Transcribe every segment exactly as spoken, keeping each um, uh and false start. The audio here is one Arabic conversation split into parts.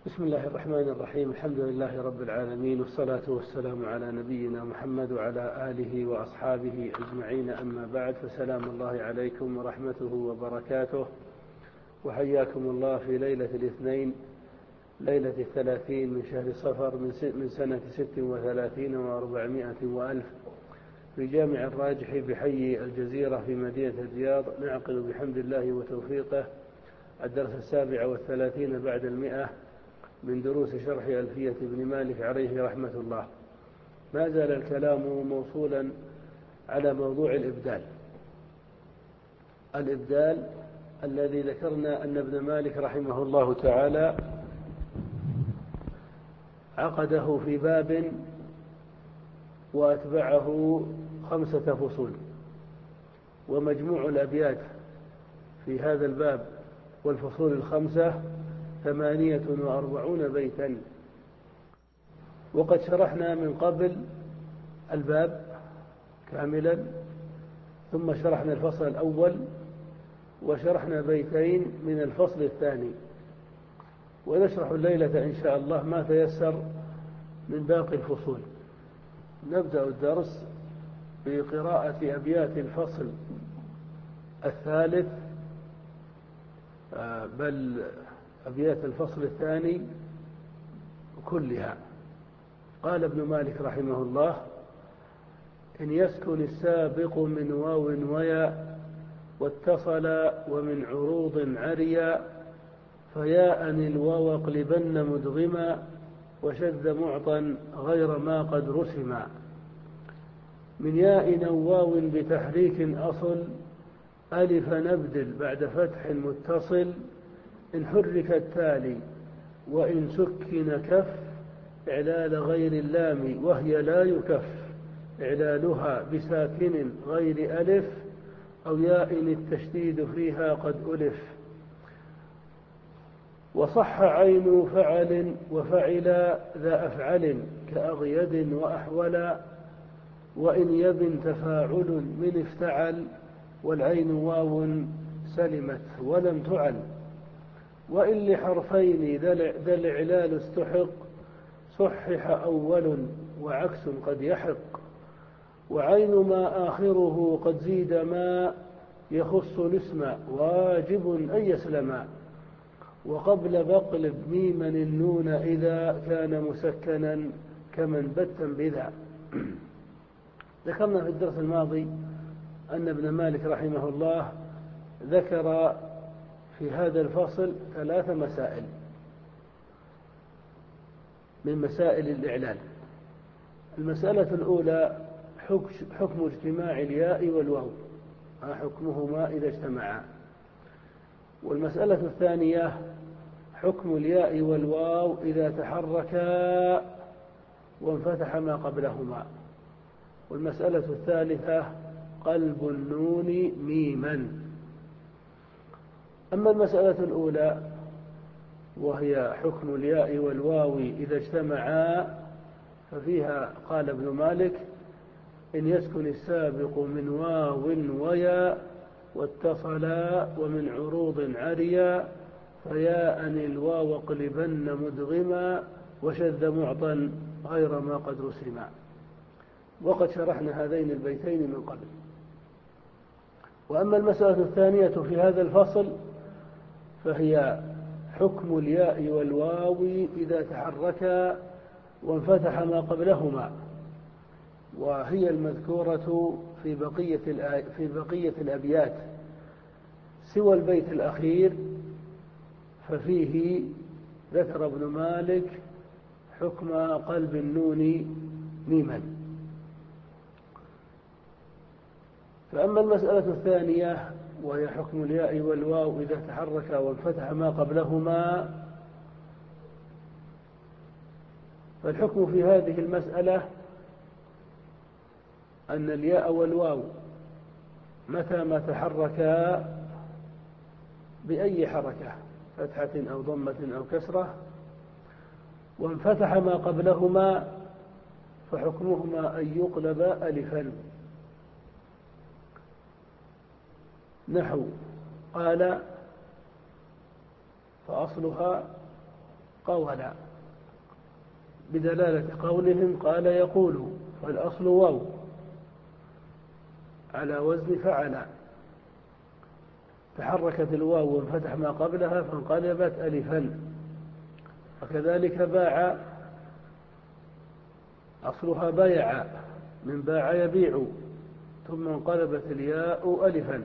بسم الله الرحمن الرحيم. الحمد لله رب العالمين، والصلاة والسلام على نبينا محمد وعلى آله وأصحابه أجمعين، أما بعد، فسلام الله عليكم ورحمته وبركاته، وحياكم الله في ليلة الاثنين، ليلة الثلاثين من شهر صفر من سنة ست وثلاثين وأربعمائة وألف، في جامع الراجح بحي الجزيرة في مدينة الرياض. نعقد بحمد الله وتوفيقه الدرس السابع والثلاثين بعد المئة من دروس شرح ألفية ابن مالك عليه رحمة الله. ما زال الكلام موصولا على موضوع الإبدال الإبدال الذي ذكرنا أن ابن مالك رحمه الله تعالى عقده في باب وأتبعه خمسة فصول، ومجموع الأبيات في هذا الباب والفصول الخمسة ثمانية وأربعون بيتا. وقد شرحنا من قبل الباب كاملا، ثم شرحنا الفصل الأول، وشرحنا بيتين من الفصل الثاني، ونشرح الليلة إن شاء الله ما تيسر من باقي الفصول. نبدأ الدرس بقراءة أبيات الفصل الثالث، بل أبيات الفصل الثاني كلها. قال ابن مالك رحمه الله: إن يسكن السابق من واو ويا واتصل ومن عروض عريا، فياء الواو اقلبن مدغما وشذ معطا غير ما قد رسما. من ياء أو واو بتحريك أصل، ألف نبدل بعد فتح متصل. إن حرك التالي وإن سكن كف، إعلال غير اللام وهي لا يكف، إعلالها بساكن غير ألف، أو ياء التشديد فيها قد ألف. وصح عين فعل وفعل ذا أفعل كأغيد وأحولا. وإن يبن تفاعل من افتعل، والعين واو سلمت ولم تعل. وإن لحرفين ذا الإعلال استحق، صحح أول وعكس قد يحق. وعين ما آخره قد زيد ما يخص الاسم، واجب أن يسلما. وقبل بقلب ميما النون إذا كان مسكنا كمن بتا بذا. ذكرنا في الدرس الماضي أن ابن مالك رحمه الله ذكر في هذا الفصل ثلاث مسائل من مسائل الإعلال. المسألة الأولى حكم اجتماع الياء والواو، ما حكمهما إذا اجتمعا. والمسألة الثانية حكم الياء والواو إذا تحركا وانفتح ما قبلهما. والمسألة الثالثة قلب النون ميما. أما المسألة الأولى وهي حكم الياء والواو إذا اجتمعا، ففيها قال ابن مالك: إن يسكن السابق من واو ويا واتصلا ومن عروض عريا، فياء الواو اقلبن مدغما وشذ معطا غير ما قد رسما. وقد شرحنا هذين البيتين من قبل. وأما المسألة الثانية في هذا الفصل فهي حكم الياء والواو إذا تحركا وانفتح ما قبلهما، وهي المذكورة في بقية في بقية الأبيات، سوى البيت الأخير ففيه ذكر ابن مالك حكم قلب النون ميما. فأما المسألة الثانية وهي حكم الياء والواو إذا تحرك وانفتح ما قبلهما، فالحكم في هذه المسألة أن الياء والواو متى ما تحركا بأي حركة، فتحة أو ضمة أو كسرة، وانفتح ما قبلهما، فحكمهما أن يقلب ألفا. نحو قال فأصلها قولا، بدلالة قولهم قال يقول، فالأصل واو على وزن فعل، تحركت الواو وانفتح ما قبلها فانقلبت ألفا. وكذلك باع، أصلها بايع من باع يبيع، ثم انقلبت الياء ألفا.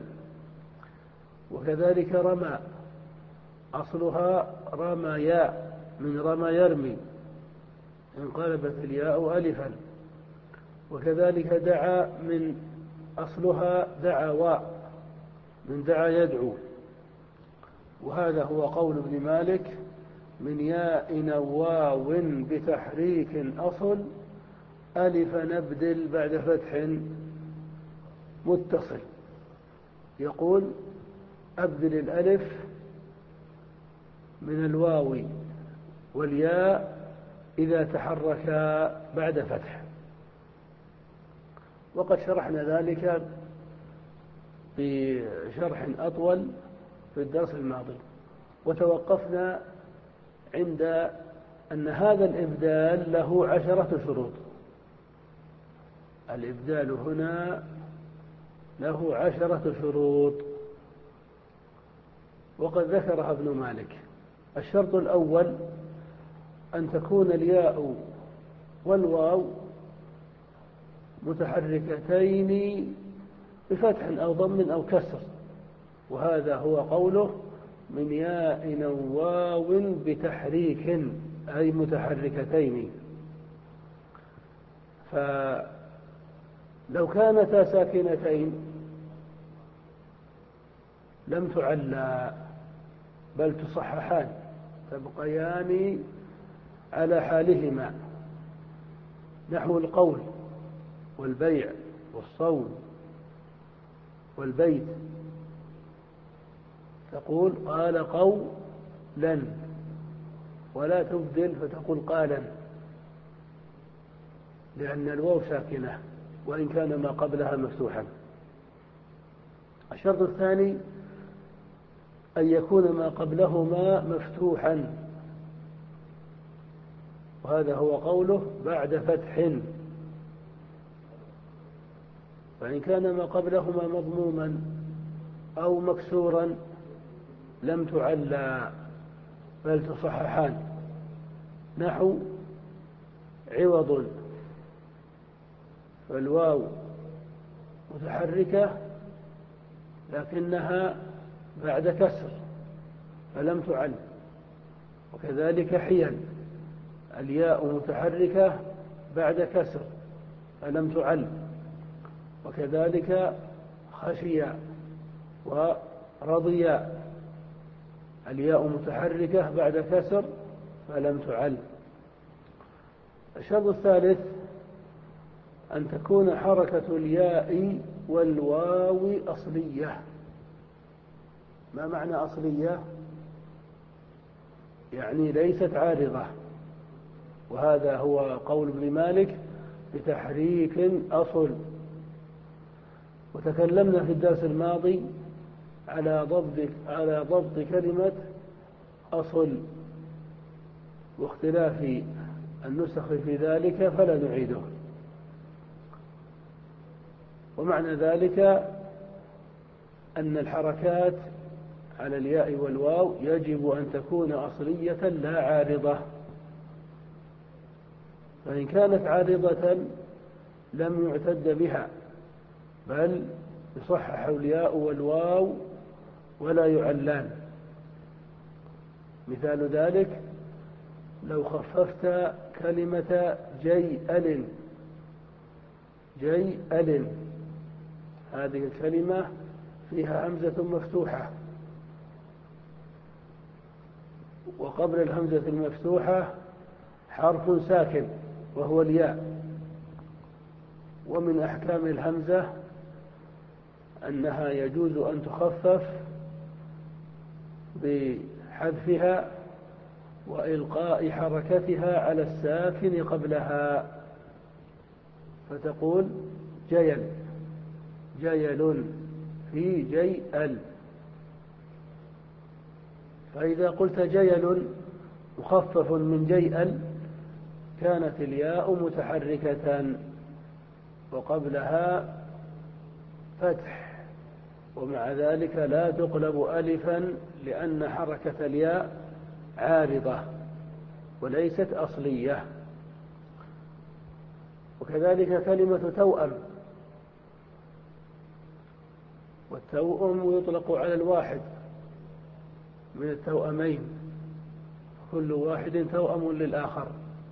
وكذلك رمى، أصلها رميا من رمى يرمي، انقلبت الياء ألفا. وكذلك دعا، من أصلها دعوا من دعا يدعو. وهذا هو قول ابن مالك: من ياء واو بتحريك أصل ألف نبدل بعد فتح متصل. يقول: أبدل الألف من الواو والياء إذا تحركا بعد فتح. وقد شرحنا ذلك بشرح أطول في الدرس الماضي، وتوقفنا عند أن هذا الإبدال له عشرة شروط. الإبدال هنا له عشرة شروط، وقد ذكرها ابن مالك. الشرط الأول: أن تكون الياء والواو متحركتين بفتح أو ضم أو كسر، وهذا هو قوله: من ياء واو بتحريك، أي متحركتين. فلو كانتا ساكنتين لم تعلى بل تصححان، تبقيان على حالهما، نحو القول والبيع والصوم والبيت. تقول قال قولا، ولا تبدل فتقول قالا، لأن الواو ساكنة وإن كان ما قبلها مفتوحا. الشرط الثاني: أن يكون ما قبلهما مفتوحا، وهذا هو قوله: بعد فتح. فإن كان ما قبلهما مضموما أو مكسورا لم تعلى بل تصححان، نحو عوض، فالواو متحركة لكنها بعد كسر فلم تعل. وكذلك حيل، الياء متحركة بعد كسر فلم تعل. وكذلك خشيا ورضيا، الياء متحركة بعد كسر فلم تعل. الشرط الثالث: أن تكون حركة الياء والواو أصلية. ما معنى أصلية؟ يعني ليست عارضة، وهذا هو قول ابن مالك: بتحريك أصل. وتكلمنا في الدرس الماضي على ضبط على ضبط كلمة أصل واختلاف النسخ في ذلك، فلا نعيده. ومعنى ذلك أن الحركات على الياء والواو يجب أن تكون أصلية لا عارضة، فإن كانت عارضة لم يعتد بها بل يصحح الياء والواو ولا يعلان. مثال ذلك: لو خففت كلمة جيئل، جيئل هذه الكلمة فيها همزة مفتوحة، وقبل الهمزة المفتوحة حرف ساكن وهو الياء. ومن أحكام الهمزة أنها يجوز أن تخفف بحذفها وإلقاء حركتها على الساكن قبلها، فتقول جيل، جيل في جيئل. فإذا قلت جيل مخفف من جيئا كانت الياء متحركة وقبلها فتح، ومع ذلك لا تقلب ألفا لأن حركة الياء عارضة وليست أصلية. وكذلك كلمة توأم، والتوأم يطلق على الواحد من التوأمين، كل واحد توأم للآخر.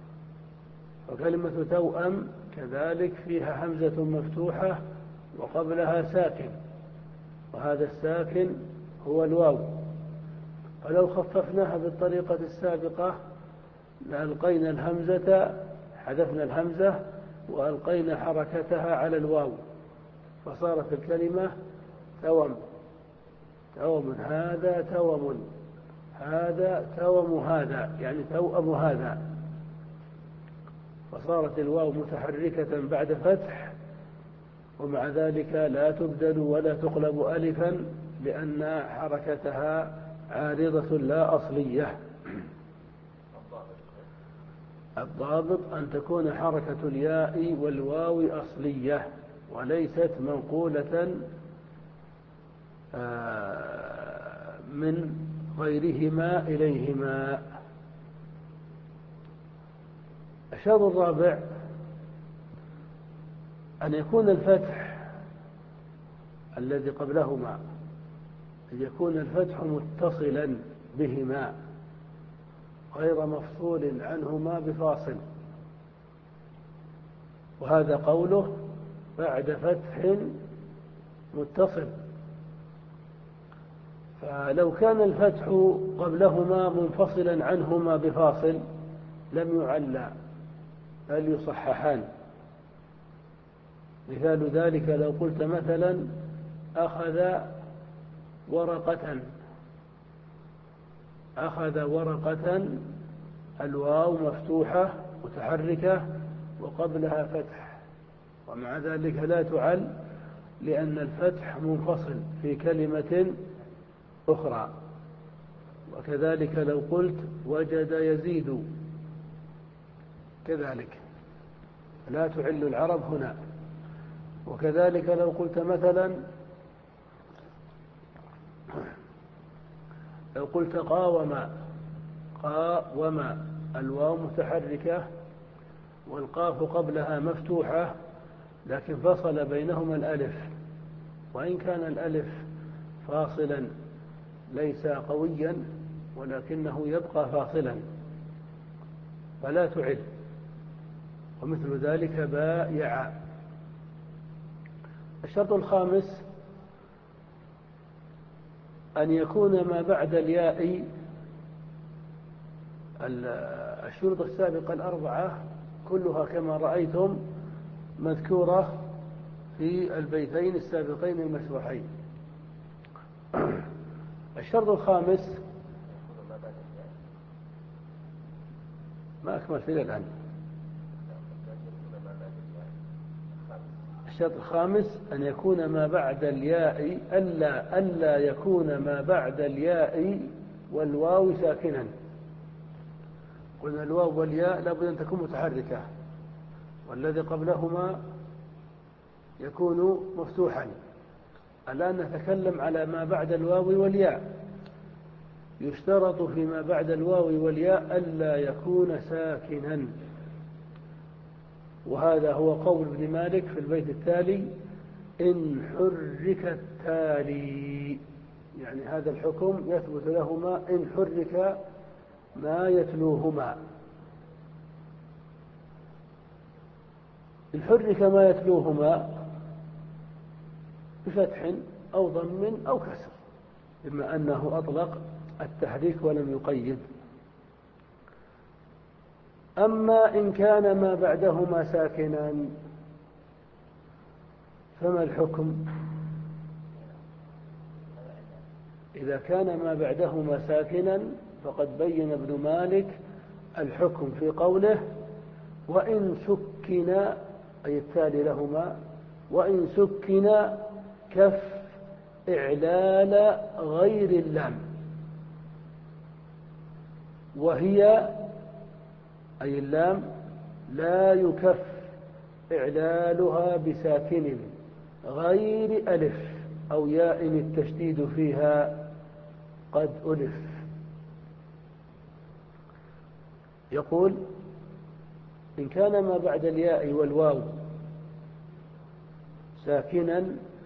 وكلمة توأم كذلك فيها همزة مفتوحة وقبلها ساكن، وهذا الساكن هو الواو. فلو خففناها بالطريقة السابقة لألقينا الهمزة، حذفنا الهمزة وألقينا حركتها على الواو، فصارت الكلمة توم. توم هذا توم، هذا توم هذا، يعني توأم هذا. فصارت الواو متحركة بعد فتح، ومع ذلك لا تبدل ولا تقلب ألفا لأن حركتها عارضة لا أصلية. الضابط أن تكون حركة الياء والواو أصلية وليست منقولة من غيرهما إليهما. الشرط الرابع أن يكون الفتح الذي قبلهما أن يكون الفتح متصلا بهما غير مفصول عنهما بفاصل، وهذا قوله بعد فتح متصل. فلو كان الفتح قبلهما منفصلا عنهما بفاصل لم يعلى بل يصححان. مثال ذلك لو قلت مثلا أخذ ورقة، أخذ ورقة، الواو مفتوحة متحركة وقبلها فتح، ومع ذلك لا تعل لأن الفتح منفصل في كلمة أخرى. وكذلك لو قلت وجد يزيد كذلك لا تعل العرب هنا. وكذلك لو قلت مثلا لو قلت قاوم، قاوم الواو متحركة والقاف قبلها مفتوحة لكن فصل بينهما الألف، وإن كان الألف فاصلا ليس قويا ولكنه يبقى فاصلا فلا تعل. ومثل ذلك بايع. الشرط الخامس أن يكون ما بعد الياء، الشروط السابقة الأربعة كلها كما رأيتم مذكورة في البيتين السابقين المشروحين. الشرط الخامس ما أكمل فيه الآن. الشرط الخامس أن يكون ما بعد الياء ألا ألا يكون ما بعد الياء والواو ساكنا. قلنا الواو والياء لابد أن تكون متحركة، والذي قبلهما يكون مفتوحا. الآن نتكلم على ما بعد الواو والياء. يشترط فيما بعد الواو والياء ألا يكون ساكنا، وهذا هو قول ابن مالك في البيت التالي: إن حرك التالي، يعني هذا الحكم يثبت لهما إن حرك ما يتلوهما. إن حرك ما يتلوهما بفتح أو ضم أو كسر، بما أنه أطلق التحريك ولم يقيد. أما إن كان ما بعدهما ساكنا فما الحكم؟ إذا كان ما بعدهما ساكنا فقد بين ابن مالك الحكم في قوله: وإن سكن، أي التالي لهما، وإن سكن كف إعلال غير اللام. وهي أي اللام لا يكف إعلالها بساكن غير ألف أو ياء التشديد فيها قد ألف. يقول إن كان ما بعد الياء والواو ساكنا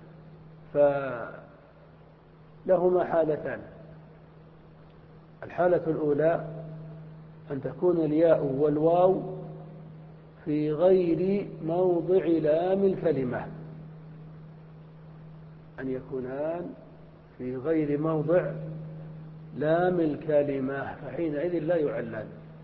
فلهما حالتان. الحالة الأولى أن تكون الياء والواو في غير موضع لام الكلمة، أن يكونان في غير موضع لام الكلمة، فحينئذ لا يعلان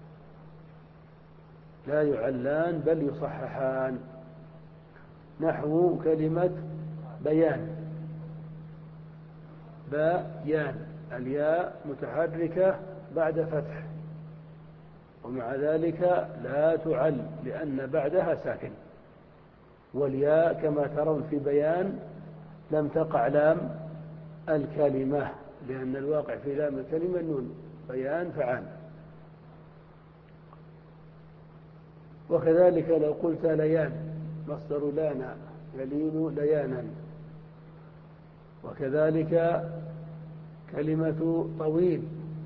لا يعلان بل يصححان. نحو كلمة بيان، بيان الياء متحركة بعد فتح ومع ذلك لا تعل لأن بعدها ساكن، والياء كما ترون في بيان لم تقع لام الكلمة لأن الواقع في لام الكلمة النون، بيان فعال. وكذلك لو قلت ليان مصدر لانا يلين ليانا. وكذلك كلمة طويل،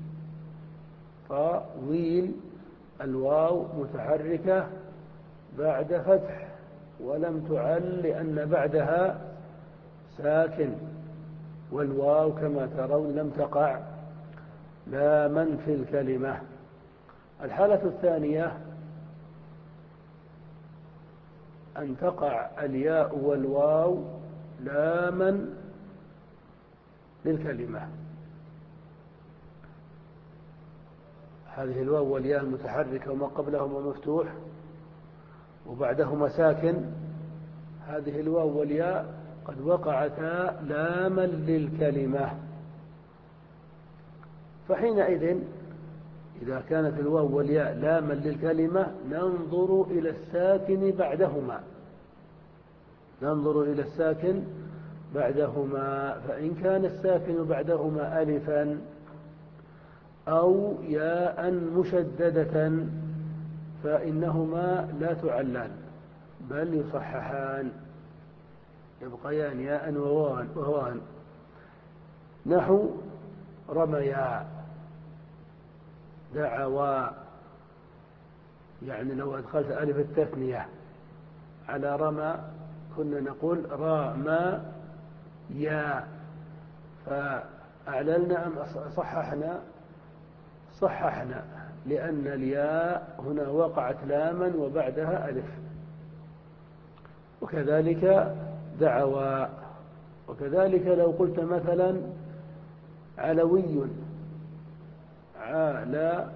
طويل الواو متحركة بعد فتح ولم تعل لأن بعدها ساكن، والواو كما ترون لم تقع لاما في الكلمة. الحالة الثانية أن تقع الياء والواو لاما للكلمة. هذه الواو والياء المتحركة وما قبلهما مفتوح وبعدهما ساكن، هذه الواو والياء قد وقعتا لاما للكلمة، فحينئذ إذا كانت الواو والياء لاما للكلمة ننظر إلى الساكن بعدهما ننظر إلى الساكن بعدهما فإن كان الساكن بعدهما ألفا أو ياء مشددة فإنهما لا تعلان بل يصححان، يبقيان ياء وواوان. نحو رميا، دعوا، يعني لو أدخلت ألف التثنية على رمى كنا نقول رامى يا، فأعللنا أم صححنا؟ صححنا لأن الياء هنا وقعت لاما وبعدها ألف. وكذلك دعوا. وكذلك لو قلت مثلا علوي، علوي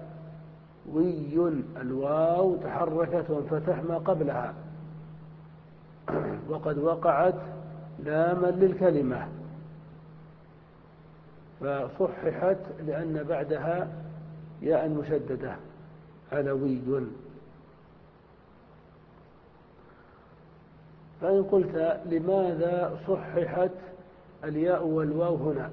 الواو تحركت وانفتح ما قبلها وقد وقعت لاما للكلمة فصححت لأن بعدها ياء مشددة، علوي. فإن قلت لماذا صححت الياء والواو هنا؟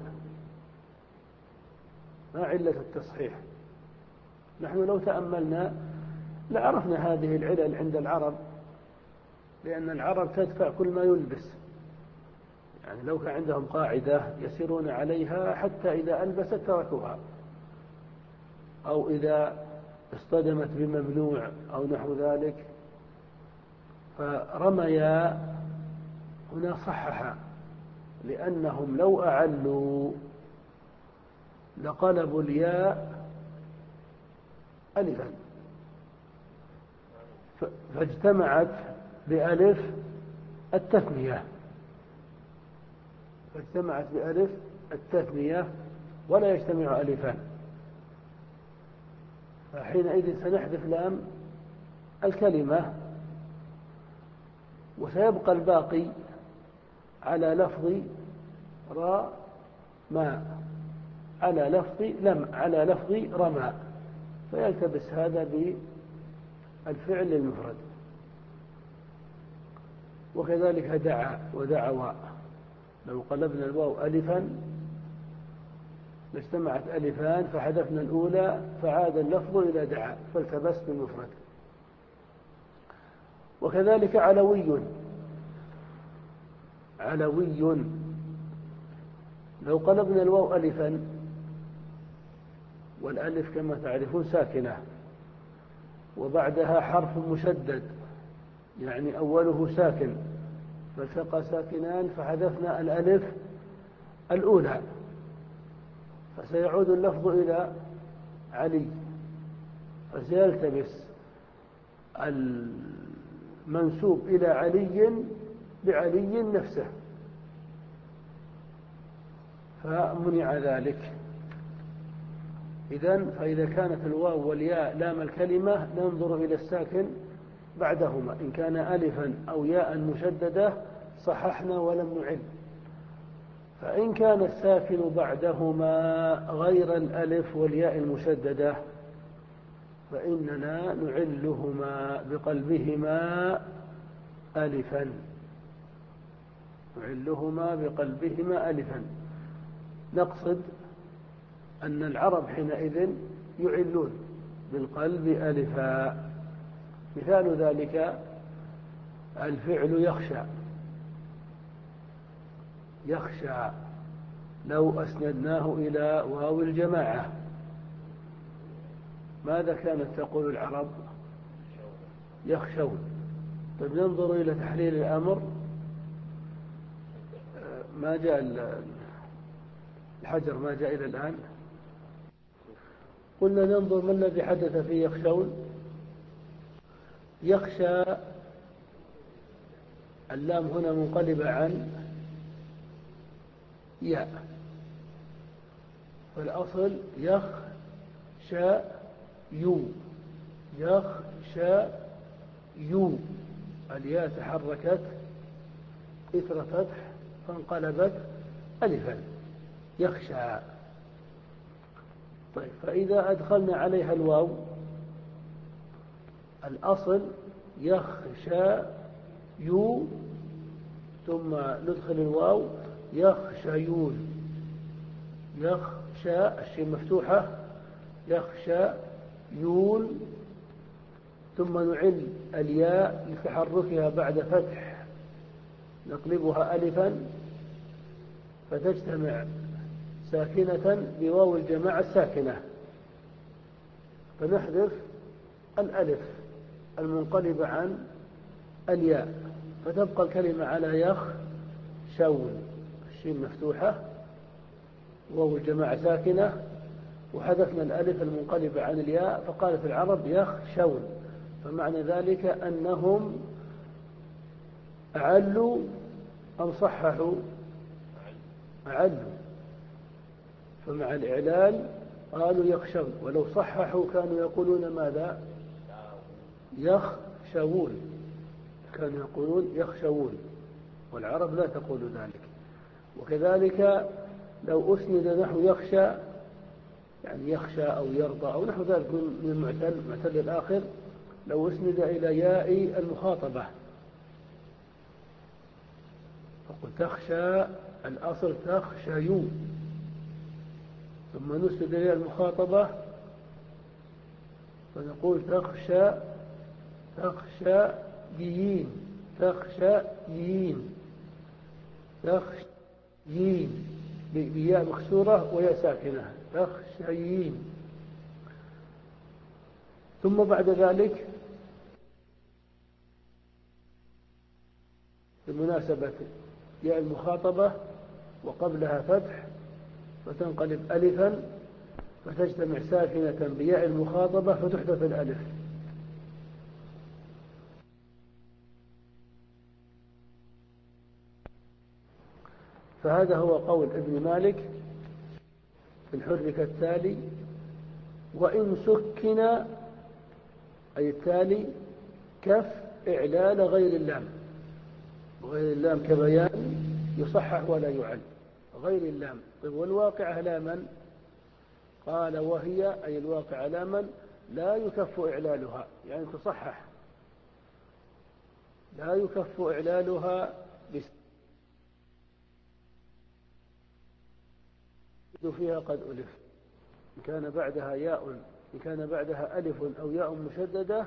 ما علة التصحيح؟ نحن لو تأملنا لعرفنا هذه العلل عند العرب، لأن العرب تدفع كل ما يلبس، يعني لو كان عندهم قاعدة يسيرون عليها حتى إذا ألبست تركوها، أو إذا اصطدمت بممنوع أو نحو ذلك. فرميا هنا صححا لأنهم لو أعلوا لقلبوا الياء ألفا فاجتمعت بألف التثنية فاجتمعت بألف التثنية ولا يجتمع ألفان، فحينئذ سنحذف لام الكلمة وسيبقى الباقي على لفظ را ما على لفظ لم على لفظ رمى، فيلتبس هذا بالفعل المفرد. وكذلك دعا ودعوا، لو قلبنا الواو ألفا اجتمعت ألفان فحذفنا الأولى فعاد اللفظ إلى دعا فالتبس بالمفرد. وكذلك علوي، علوي لو قلبنا الواو ألفا، والألف كما تعرفون ساكنة وبعدها حرف مشدد يعني أوله ساكن، فالتقى ساكنان فحذفنا الألف الأولى، فسيعود اللفظ إلى علي، فسيلتبس المنسوب إلى علي بعلي نفسه، فمنع ذلك. إذن فإذا كانت الواو والياء لام الكلمة ننظر إلى الساكن بعدهما، إن كان ألفا أو ياء مشددة صححنا ولم نعل، فإن كان الساكن بعدهما غير الألف والياء المشددة فإننا نعلهما بقلبهما ألفا، نعلهما بقلبهما ألفا. نقصد أن العرب حينئذ يعلون بالقلب ألفا. مثال ذلك الفعل يخشى، يخشى لو أسندناه إلى واو الجماعة ماذا كانت تقول العرب؟ يخشون. طيب ننظر إلى تحليل الأمر، ما جاء الحجر ما جاء إلى الآن. قلنا ننظر ما الذي حدث في يخشون. يخشى اللام هنا منقلبة عن ياء، فالأصل يخشى يو، يخشى يو، الياء تحركت إثر فتح فانقلبت ألفا، يخشى. طيب فإذا أدخلنا عليها الواو الأصل يخشى يو ثم ندخل الواو يخشيون، يخشى الشين مفتوحة، يخشى يون، ثم نعل الياء لتحركها بعد فتح نقلبها ألفا فتجتمع ساكنة بواو الجماعة الساكنة، فنحذف الألف المنقلبة عن الياء فتبقى الكلمة على يخشون، الشين مفتوحة واو الجماعة ساكنة وحذفنا الألف المنقلبة عن الياء، فقالت العرب يخشون، فمعنى ذلك أنهم أعلوا أم صححوا؟ أعلوا، فمع الإعلال قالوا يخشون، ولو صححوا كانوا يقولون ماذا؟ يخشون، كانوا يقولون يخشون، والعرب لا تقول ذلك. وكذلك لو أسند نحو يخشى يعني يخشى أو يرضى أو نحو ذلك من المعتل معتل الآخر، لو أسند إلى ياء المخاطبة فقل تخشى، الأصل تخشيو، ثم نسند إلى المخاطبة فنقول تخشى تخشى يين، تخشى يين، تخشى يين بياء مكسورة وياء ساكنة، تخشيين. ثم بعد ذلك بمناسبة ياء المخاطبة وقبلها فتح فتنقلب ألفا فتجتمع ساكنة بياء المخاطبة فتحذف الألف. فهذا هو قول ابن مالك في الحرك التالي: وإن سكن أي التالي كف إعلال غير اللام، وغير اللام كبيان يصحح ولا يعل غير اللام. طيب والواقعة لاما؟ قال وهي أي الواقعة لاما لا يكف إعلالها، يعني تصحح، لا يكف إعلالها فيها قد ألف، إن كان بعدها ياء إن كان بعدها ألف أو ياء مشددة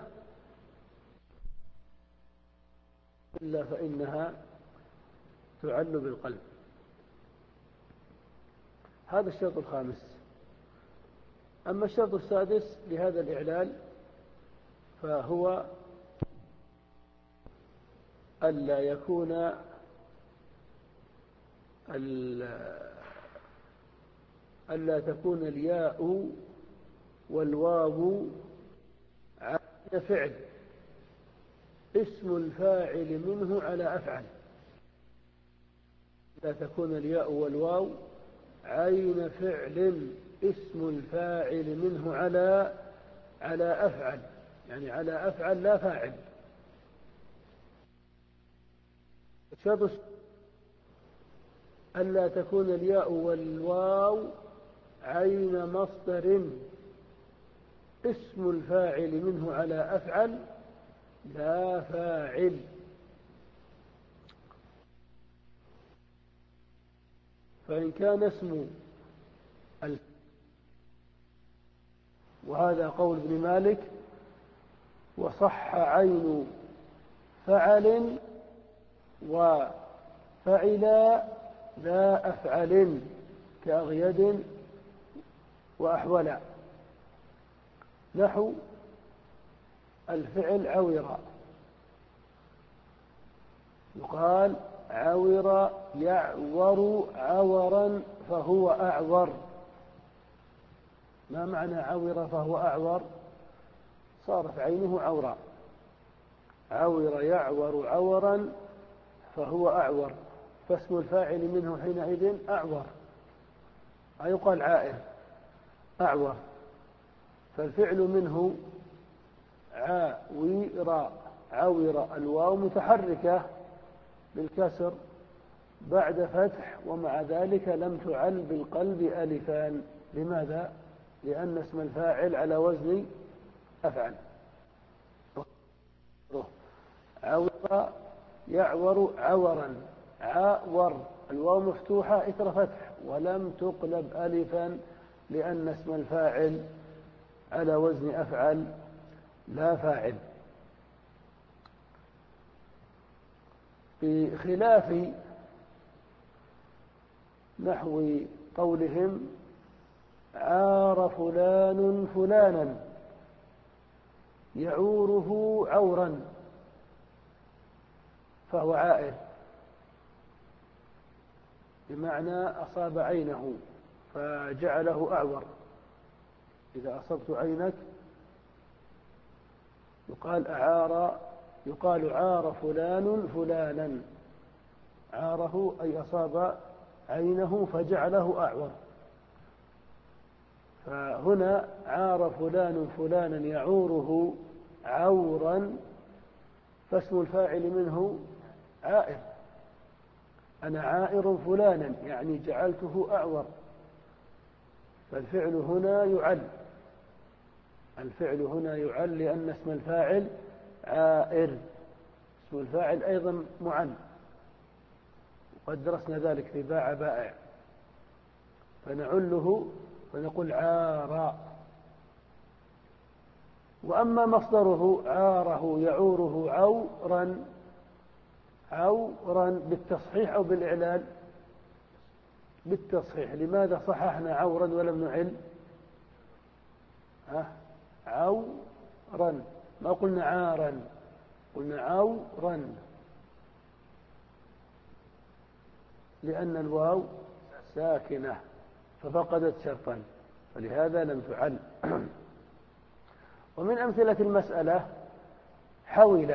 إلا فإنها تعل بالقلب. هذا الشرط الخامس. أما الشرط السادس لهذا الإعلال فهو ألا يكون ألا تكون الياء والواو عين فعل اسم الفاعل منه على أفعل. لا تكون الياء والواو عين فعل اسم الفاعل منه على على أفعل، يعني على أفعل لا فاعل. الشرط ألا تكون الياء والواو عين مصدر اسم الفاعل منه على أفعل لا فاعل. فإن كان اسم الفعل، وهذا قول ابن مالك، وصح عين فعل وفعل لا أفعل كأغيد وأحولا، نحو الفعل عور، يقال عور يعور عورا فهو أعور. ما معنى عور فهو أعور؟ صارت عينه عورا. عور يعور عورا فهو أعور، فاسم الفاعل منه حينئذ أعور، أيقال عائر أعور، فالفعل منه عاور عور، الواو متحركة بالكسر بعد فتح، ومع ذلك لم تعل بالقلب ألفان. لماذا؟ لأن اسم الفاعل على وزن أفعل. عور يعور عورا، عاور الواو مفتوحة إثر فتح ولم تقلب ألفا، لأن اسم الفاعل على وزن أفعل لا فاعل. بخلاف نحو قولهم عار فلان فلانا يعوره عورا فهو عائر، بمعنى أصاب عينه فجعله أعور. إذا أصبت عينك يقال أعار، يقال عار فلان فلانا، عاره أي أصاب عينه فجعله أعور. فهنا عار فلان فلانا يعوره عورا، فاسم الفاعل منه عائر، أنا عائر فلانا يعني جعلته أعور، فالفعل هنا يعل، الفعل هنا يعل لأن اسم الفاعل عائر. اسم الفاعل أيضا معل، وقد درسنا ذلك في باع بائع، فنعله فنقول عار. وأما مصدره عاره يعوره عورا، عورا بالتصحيح أو بالإعلال؟ بالتصحيح. لماذا صححنا عورا ولم نعل؟ ها؟ عورا، ما قلنا عارا، قلنا عورا، لأن الواو ساكنة ففقدت شرطا، فلهذا لم تعل. ومن أمثلة المسألة حول،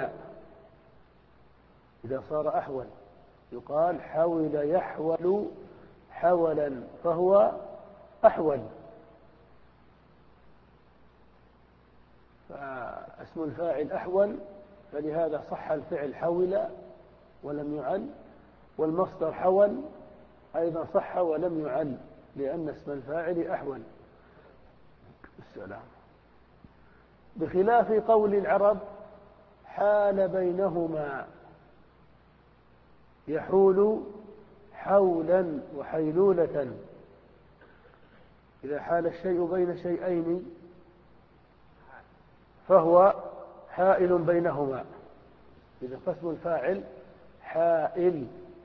إذا صار أحول يقال حول يحول حولا فهو أحول، فاسم الفاعل أحول، فلهذا صح الفعل حول ولم يعل، والمصدر حول أيضا صح ولم يعل، لأن اسم الفاعل أحول. السلام. بخلاف قول العرب حال بينهما، يحول حولا وحيلولة، إذا حال الشيء بين شيئين فهو حائل بينهما، إذا قسم الفاعل حائل.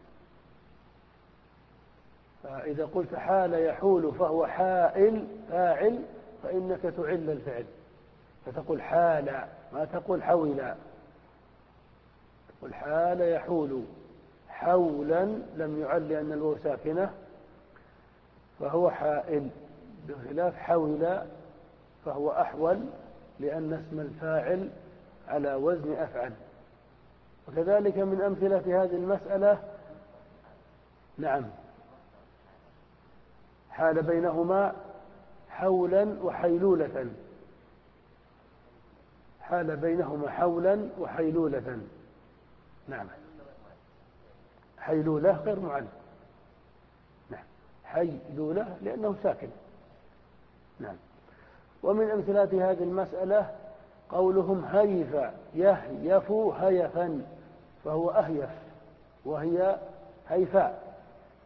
فإذا قلت حال يحول فهو حائل فاعل فإنك تعل الفعل، فتقول حال، ما تقول حولا. تقول حال يحول حولا لم يعل لأن الواو ساكنة فهو حائل، بخلاف حول فهو أحول لأن اسم الفاعل على وزن أفعل. وكذلك من أمثلة هذه المسألة نعم حال بينهما حولا وحيلولة، حال بينهما حولا وحيلولة. نعم حيلولة غير معل، نعم حيلولة لأنه ساكن. نعم. ومن أمثلة هذه المسألة قولهم هيف يهيف هيفا فهو أهيف وهي هيفاء،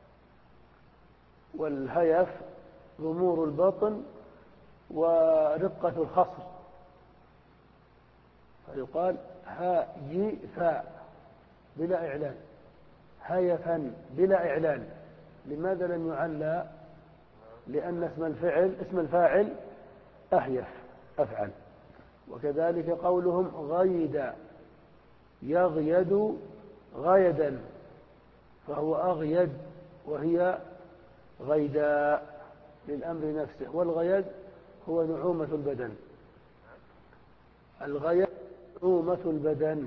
والهيف ضمور البطن ورقة الخصر، فيقال هايفاء بلا إعلان، هيفا بلا إعلان. لماذا لم يعلى؟ لأن اسم الفعل اسم الفاعل أهيف أفعل. وكذلك قولهم غيد يغيد غيدا فهو أغيد وهي غيداء للأمر نفسه، والغيد هو نعومة البدن، الغيد نعومة البدن.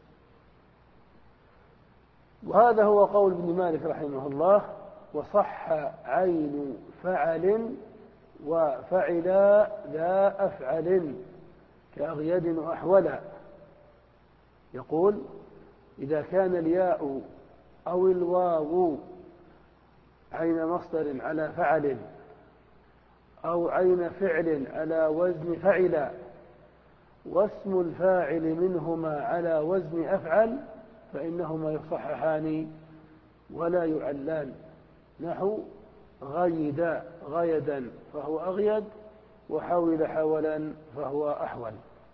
وهذا هو قول ابن مالك رحمه الله. وصح عين فعل وفعلا لا أفعل كأغيد وأحولا. يقول إذا كان الياء أو الواو عين مصدر على فعل أو عين فعل على وزن فعل واسم الفاعل منهما على وزن أفعل فإنهما يصححان ولا يعلان، نحو غيد غيدا فهو أغيد وحول حولا فهو أحول.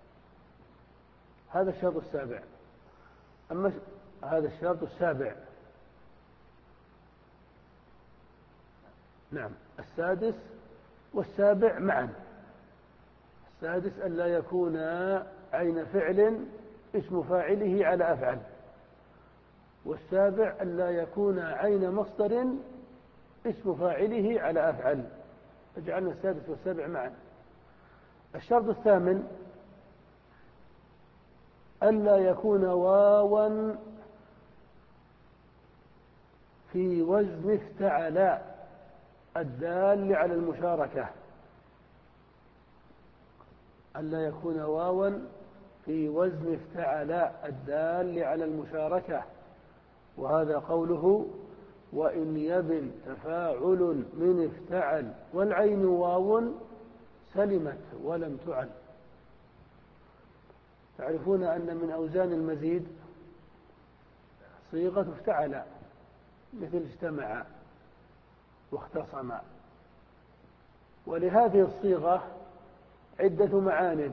هذا الشرط السابع. أما هذا الشرط السابع نعم السادس والسابع معا. السادس أن لا يكون عين فعل اسم فاعله على أفعل، والسابع أن لا يكون عين مصدر اسم فاعله على أفعل. فجعلنا السادس والسابع معا. الشرط الثامن ألا يكون واوا في وزن افتعل الدال على المشاركة، ألا يكون واوا في وزن افتعل الدال على المشاركة. وهذا قوله وإن يبن تفاعل من افتعل والعين واو سلمت ولم تعل. تعرفون أن من أوزان المزيد صيغة افتعل، مثل اجتمع واختصم. ولهذه الصيغة عدة معان،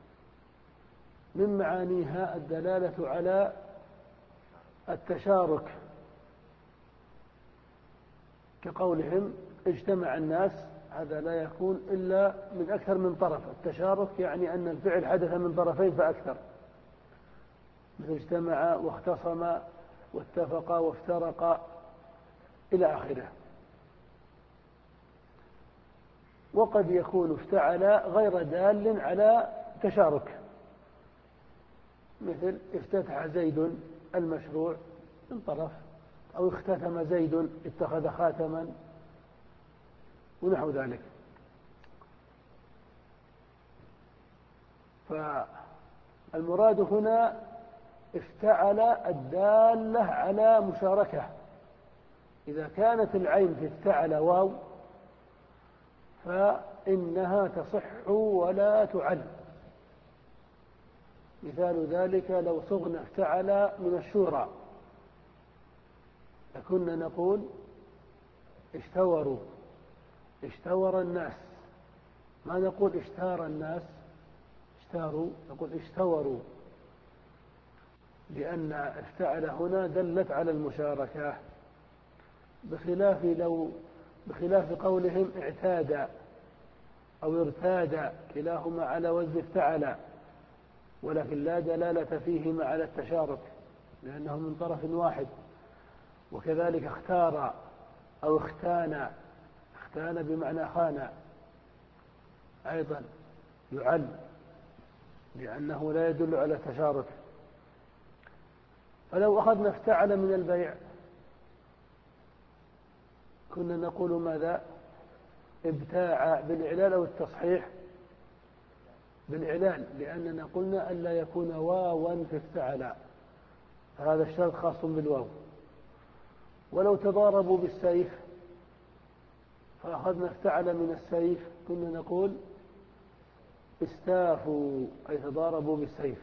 من معانيها الدلالة على التشارك، كقولهم اجتمع الناس، هذا لا يكون إلا من أكثر من طرف. التشارك يعني أن الفعل حدث من طرفين فأكثر، مثل اجتمع واختصم واتفق وافترق إلى آخره. وقد يكون افتعل غير دال على تشارك، مثل افتتح زيد المشروع من طرف، أو اختتم زيد اتخذ خاتما ونحو ذلك. فالمراد هنا افتعل الدالة على مشاركة. إذا كانت العين في افتعل واو فإنها تصح ولا تعل. مثال ذلك لو صغنا افتعل من الشورى لكنا نقول اشتوروا اشتور الناس، ما نقول اشتار الناس اشتاروا، نقول اشتوروا، لأن افتعل هنا دلت على المشاركة، بخلاف لو بخلاف قولهم اعتاد أو ارتاد، كلاهما على وزن افتعل، ولكن لا دلالة فيهما على التشارك لأنه من طرف واحد. وكذلك اختار أو اختان، اختان بمعنى خان، أيضا يعل لأنه لا يدل على التشارك. فلو أخذنا افتعل من البيع كنا نقول ماذا؟ ابتاع بالإعلال أو التصحيح؟ بالإعلال، لأننا قلنا ألا يكون واوا في افتعل، هذا الشرط خاص بالواو. ولو تضاربوا بالسيف فأخذنا افتعل من السيف كنا نقول استافوا، أي تضاربوا بالسيف.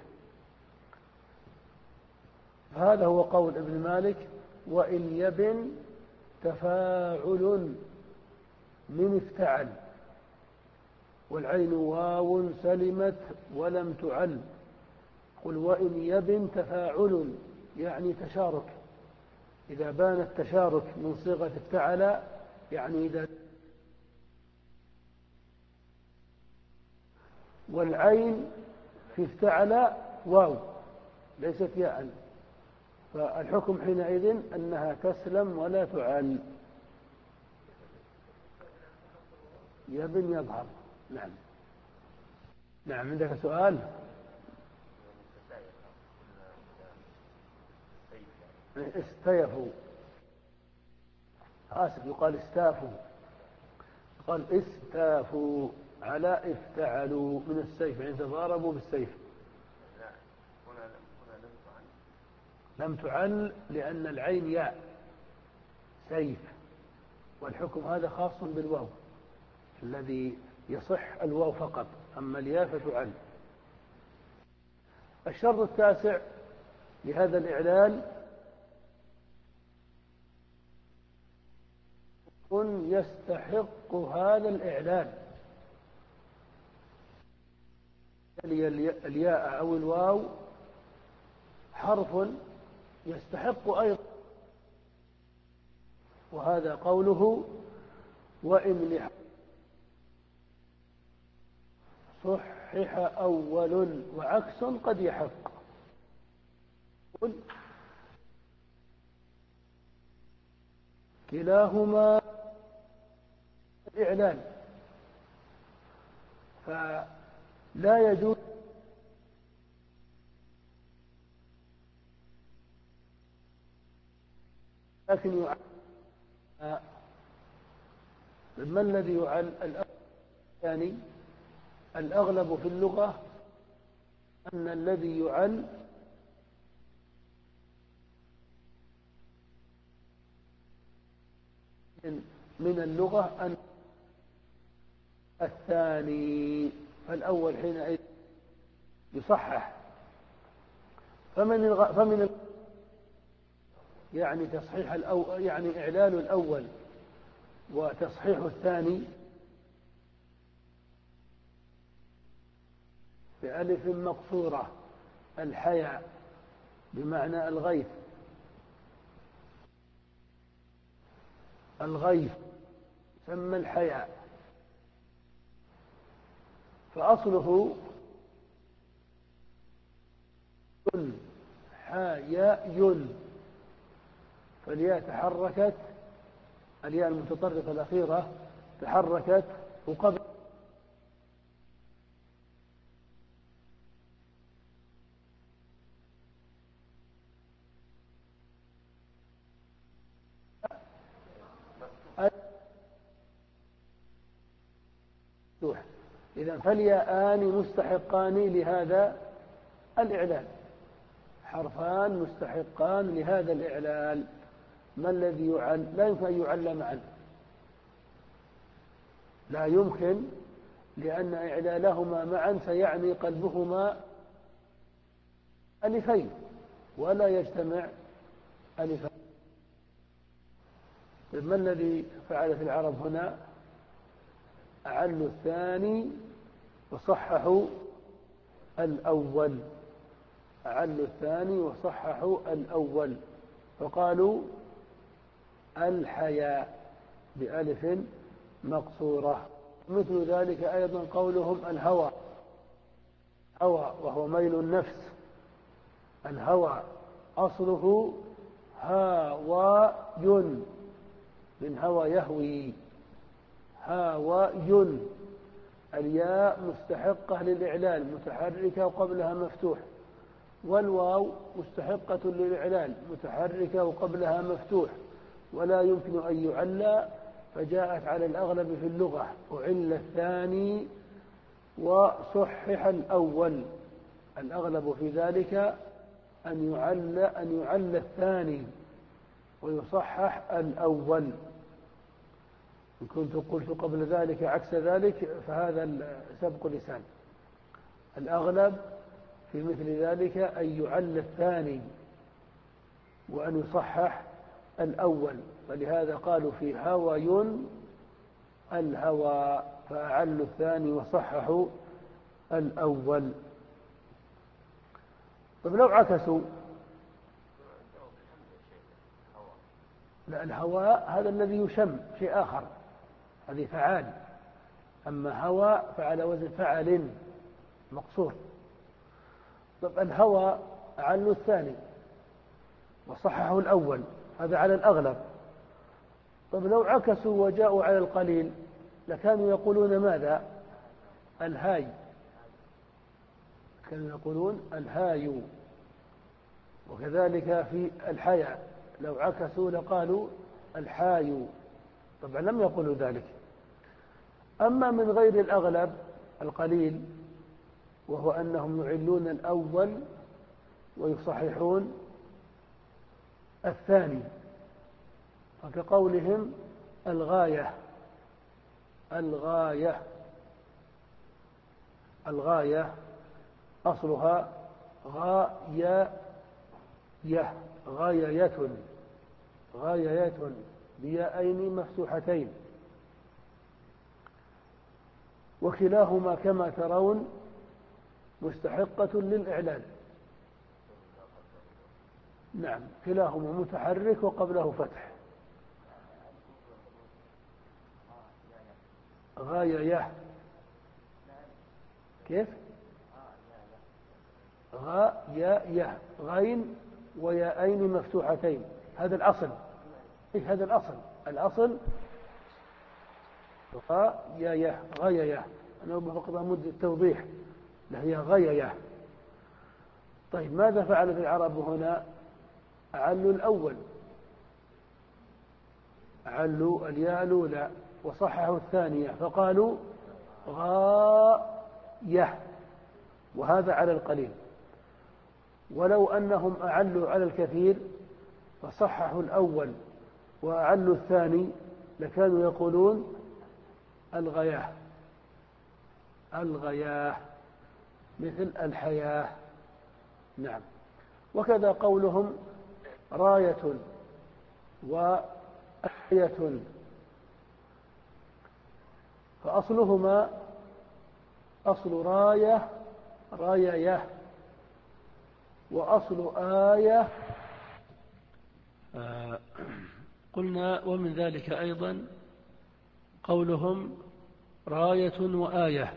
هذا هو قول ابن مالك: وإن يبن تفاعل من افتعل، والعين واو سلمت ولم تعل. قل وإن يبن تفاعل يعني تشارك، إذا بان التشارك من صيغة افتعل يعني إذا، والعين في افتعل واو ليست ياء، فالحكم حينئذ أنها تسلم ولا تعل. يبن يظهر. نعم. نعم، عندك سؤال؟ استيفوا، آسف، يقال استافوا، قال استافوا على افتعلوا من السيف، يعني تضاربوا بالسيف. لم تعل لأن العين ياء سيف، والحكم هذا خاص بالواو الذي يصح الواو فقط، أما الياء فتعل. الشرط التاسع لهذا الإعلال: كن يستحق هذا الإعلال، الياء أو الواو حرف يستحق أيضا، وهذا قوله: وإن لحق صحح أول وعكس قد يحق. كلاهما الإعلان، فلا يجوز لكن يعل. ما الذي يعل؟ الثاني الأغلب في اللغة أن الذي يعل من اللغة أن الثاني، فالأول حينئذ يصحح. فمن الغ... فمن الغ... يعني تصحيح الأول، يعني إعلال الأول وتصحيح الثاني بألف مقصورة، الحياء بمعنى الغيث، الغيث سمى الحياء، فأصله يل حياء يل، فالياء تحركت، الياء المتطرفة الأخيرة تحركت وقبل إذن فالياءان مستحقان لهذا الإعلان، حرفان مستحقان لهذا الإعلان. ما الذي يعل؟ لا يمكن أن يعل معا، لا يمكن، لأن إعلالهما معا سيعني قلبهما ألفين ولا يجتمع ألفين. ما الذي فعلت العرب هنا؟ أعلوا الثاني وصححوا الأول. أعلوا الثاني وصححوا الأول فقالوا الحياء بألف مقصورة. مثل ذلك أيضا قولهم الهوى، هوى وهو ميل النفس. الهوى أصله هاوى من هوى يهوي، هاوى. الياء مستحقة للإعلال متحركة وقبلها مفتوح، والواو مستحقة للإعلال متحركة وقبلها مفتوح، ولا يمكن أن يعلى، فجاءت على الأغلب في اللغة. أعل الثاني وصحح الأول. الأغلب في ذلك أن يعل أن يعل الثاني ويصحح الأول. إن كنت قلت قبل ذلك عكس ذلك فهذا سبق لسان. الأغلب في مثل ذلك أن يعل الثاني وأن يصحح الأول، فلهذا قالوا في هوى الهوى، فأعلوا الثاني وصححوا الأول. طيب لو عكسوا، لا، الهواء هذا الذي يشم شيء آخر، هذه فعال. أما هوى فعلى وزن فعل مقصور. طيب الهوى أعلوا الثاني وصححوا الأول، هذا على الأغلب. طيب لو عكسوا وجاءوا على القليل لكانوا يقولون ماذا؟ الهاي، كانوا يقولون الهاي. وكذلك في الحياة لو عكسوا لقالوا الحاي. طبعا لم يقولوا ذلك. أما من غير الأغلب القليل، وهو أنهم يعلون الأول ويصححون الثاني، فكقولهم الغاية، الغاية الغاية أصلها غاية، غاية غاية بياءين مفتوحتين، وكلاهما كما ترون مستحقة للإعلان. نعم، كلاهما متحرك وقبله فتح. غاية كيف؟ غاية غين وياءين مفتوحتين، هذا الأصل. إيه هذا الأصل؟ الأصل غاية غاية. أنا فقط أمد التوضيح، هي غاية. طيب ماذا فعلت العرب هنا؟ أعلوا الأول، أعلوا الياء الأولى وصححوا الثانية فقالوا غاية، وهذا على القليل. ولو أنهم أعلوا على الكثير فصححوا الأول وأعلوا الثاني لكانوا يقولون الغياه، الغياه مثل الحياة. نعم. وكذا قولهم راية وآية، فأصلهما أصل راية راية، وأصل آية. آه قلنا ومن ذلك أيضا قولهم راية وآية،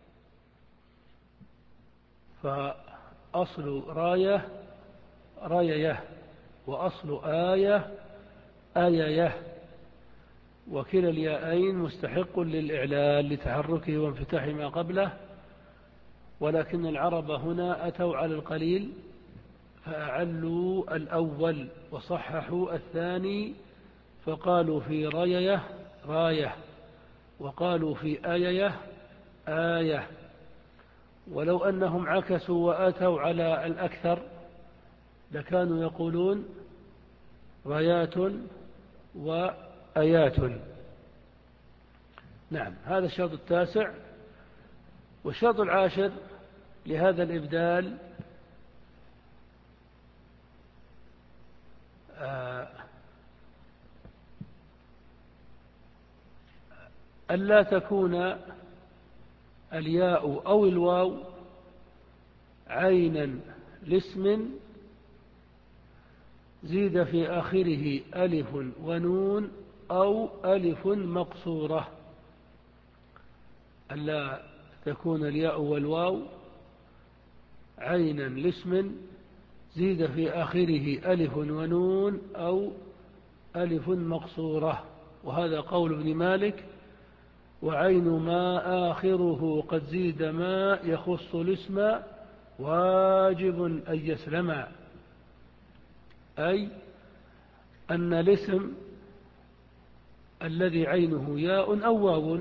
فأصل راية راية، وأصل آية آية، وكلا الياءين مستحق للإعلال لتحركه وانفتاح ما قبله. ولكن العرب هنا أتوا على القليل فأعلوا الأول وصححوا الثاني، فقالوا في راية راية، وقالوا في آية آية. ولو أنهم عكسوا وآتوا على الأكثر لكانوا يقولون رايات وآيات. نعم، هذا الشرط التاسع. والشرط العاشر لهذا الإبدال ألا تكون الياء أو الواو عينا لاسم زيد في آخره ألف ونون أو ألف مقصورة. ألا تكون الياء والواو عينا لاسم زيد في آخره ألف ونون أو ألف مقصورة. وهذا قول ابن مالك: وعين ما آخره قد زيد ما يخص الاسم واجب أن يسلم. أي أن الاسم الذي عينه ياء أو واو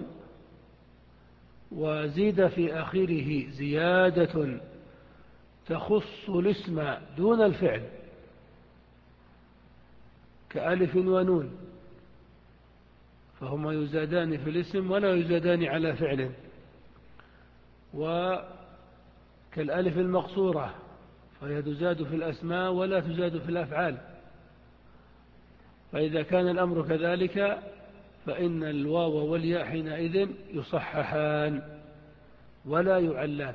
وزيد في آخره زيادة تخص الاسم دون الفعل كألف ونون، فهما يزادان في الاسم ولا يزادان على فعل، وكالألف المقصورة فهي تزاد في الأسماء ولا تزاد في الأفعال. فإذا كان الأمر كذلك فإن الواو والياء حينئذ يصححان ولا يعلان.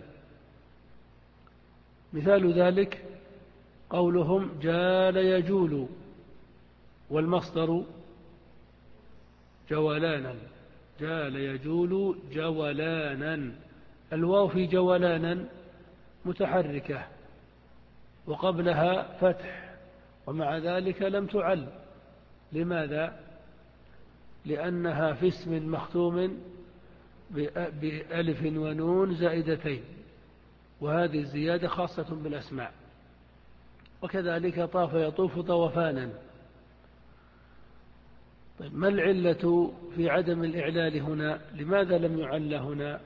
مثال ذلك قولهم جال يجول، والمصدر جولانا، جال يجول جولانا. الواو في جولانا متحركة وقبلها فتح، ومع ذلك لم تعل. لماذا؟ لأنها في اسم مختوم بألف ونون زائدتين، وهذه الزيادة خاصة بالأسماء. وكذلك طاف يطوف طوفانا. طيب، ما العلة في عدم الإعلال هنا؟ لماذا لم يعل هنا؟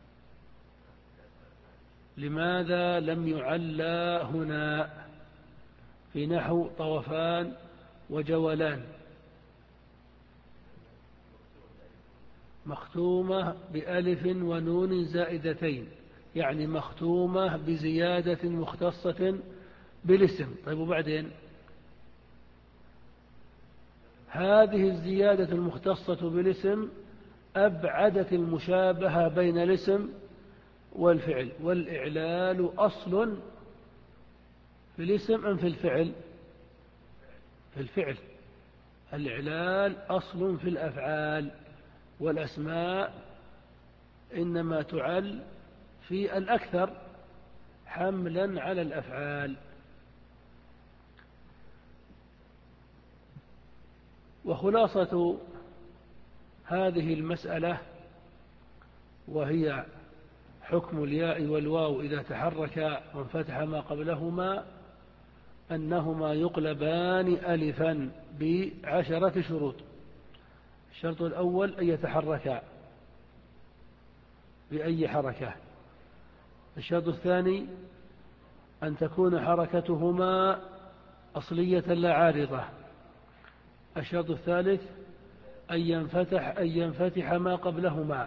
لماذا لم يعل هنا في نحو طوفان وجولان؟ مختومة بألف ونون زائدتين، يعني مختومة بزيادة مختصة بالاسم. طيب، وبعدين هذه الزيادة المختصة بالاسم أبعدت المشابهة بين الاسم والفعل. والإعلال أصل في الاسم أم في الفعل؟ في الفعل. الإعلال أصل في الأفعال، والأسماء إنما تعل في الأكثر حملا على الأفعال. وخلاصة هذه المسألة وهي حكم الياء والواو إذا تحرك وانفتح ما قبلهما أنهما يقلبان ألفا بعشرة شروط. الشرط الأول أن يتحركا بأي حركة. الشرط الثاني أن تكون حركتهما أصلية لا عارضة. الشرط الثالث أن ينفتح أن ينفتح ما قبلهما.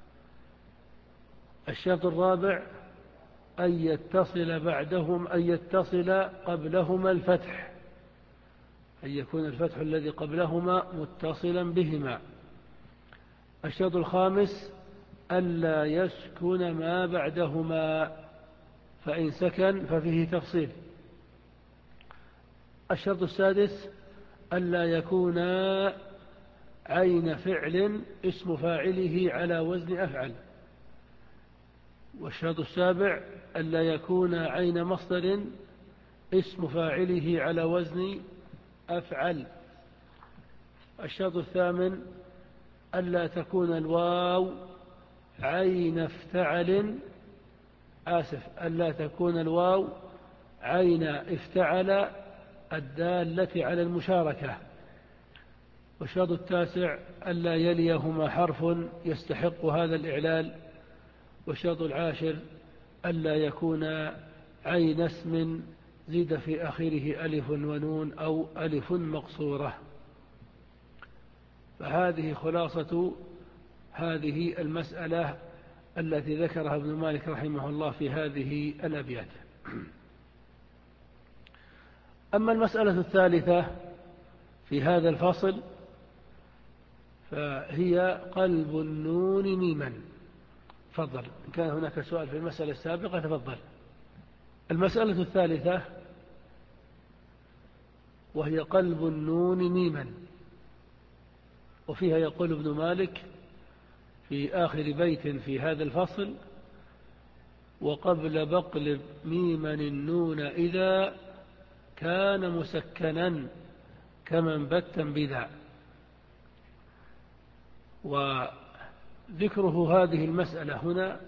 الشرط الرابع أن يتصل بعدهم أن يتصل قبلهما الفتح، أن يكون الفتح الذي قبلهما متصلا بهما. الشرط الخامس ألا يسكن ما بعدهما، فإن سكن ففيه تفصيل. الشرط السادس ألا يكون عين فعل اسم فاعله على وزن أفعل. والشرط السابع ألا يكون عين مصدر اسم فاعله على وزن أفعل. الشرط الثامن ألا تكون الواو عين افتعل آسف ألا تكون الواو عين افتعل الدالة على المشاركة. والشرط التاسع ألا يليهما حرف يستحق هذا الإعلال. والشرط العاشر ألا يكون عين اسم زيد في آخره ألف ونون أو ألف مقصورة. فهذه خلاصة هذه المسألة التي ذكرها ابن مالك رحمه الله في هذه الأبيات. أما المسألة الثالثة في هذا الفصل فهي قلب النون ميما. تفضل، إن كان هناك سؤال في المسألة السابقة تفضل. المسألة الثالثة وهي قلب النون ميما، وفيها يقول ابن مالك في آخر بيت في هذا الفصل: وقبل بقلب ميما النون إذا كان مسكنا كمن بتا بذا. وذكره هذه المسألة هنا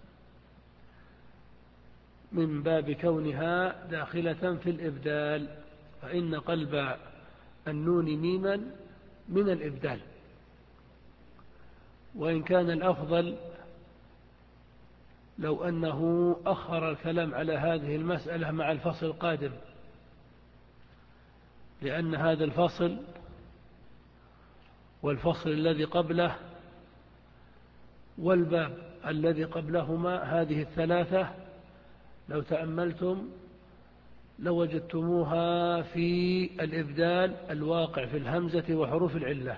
من باب كونها داخلة في الإبدال، فإن قلب النون ميما من الإبدال، وإن كان الأفضل لو أنه أخر الكلام على هذه المسألة مع الفصل القادم، لأن هذا الفصل والفصل الذي قبله والباب الذي قبلهما، هذه الثلاثة لو تأملتم لوجدتموها في الإبدال الواقع في الهمزة وحروف العلة.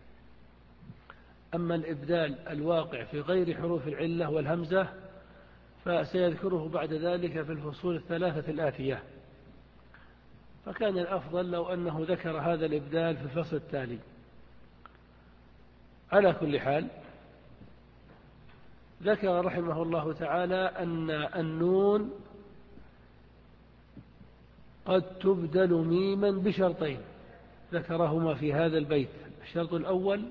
أما الإبدال الواقع في غير حروف العلة والهمزة فسيذكره بعد ذلك في الفصول الثلاثة الآتية، فكان الأفضل لو أنه ذكر هذا الإبدال في الفصل التالي. على كل حال، ذكر رحمه الله تعالى أن النون قد تبدل ميما بشرطين ذكرهما في هذا البيت. الشرط الأول